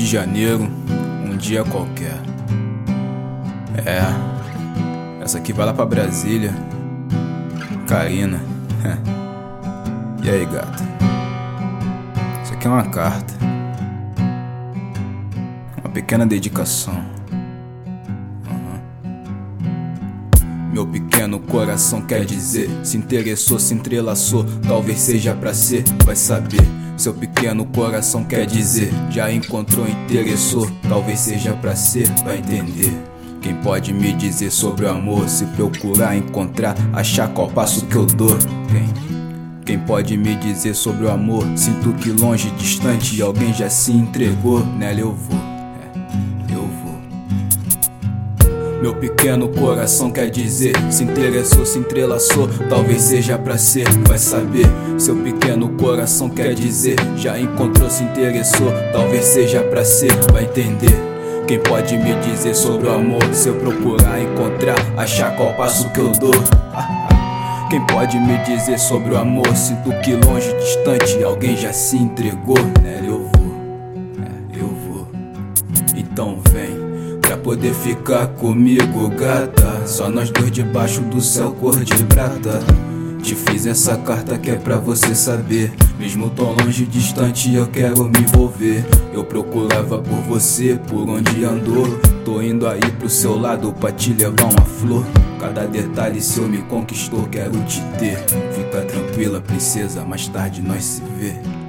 de janeiro, um dia qualquer. Essa aqui vai lá pra Brasília. Karina. E aí, gata? Isso aqui é uma carta, uma pequena dedicação. Meu pequeno coração quer dizer, se interessou, se entrelaçou, talvez seja pra ser, vai saber. Seu pequeno coração quer dizer, já encontrou, interessou, talvez seja pra ser, vai entender. Quem pode me dizer sobre o amor? Se procurar, encontrar, achar qual passo que eu dou? Quem pode me dizer sobre o amor? Sinto que longe, distante, alguém já se entregou. Nela eu vou, eu vou. Meu pequeno coração quer dizer, se interessou, se entrelaçou, talvez seja pra ser, vai saber. Seu pequeno coração quer dizer, já encontrou, se interessou, talvez seja pra ser, vai entender. Quem pode me dizer sobre o amor? Se eu procurar, encontrar, achar qual passo que eu dou? Quem pode me dizer sobre o amor? Sinto que longe, distante, alguém já se entregou. Nela eu vou, eu vou. Então vem, pra poder ficar comigo, gata. Só nós dois debaixo do céu cor de prata. Te fiz essa carta que é pra você saber, mesmo tão longe, distante, eu quero me envolver. Eu procurava por você, por onde andou. Tô indo aí pro seu lado pra te levar uma flor. Cada detalhe seu me conquistou, quero te ter. Fica tranquila, princesa, mais tarde nós se vê.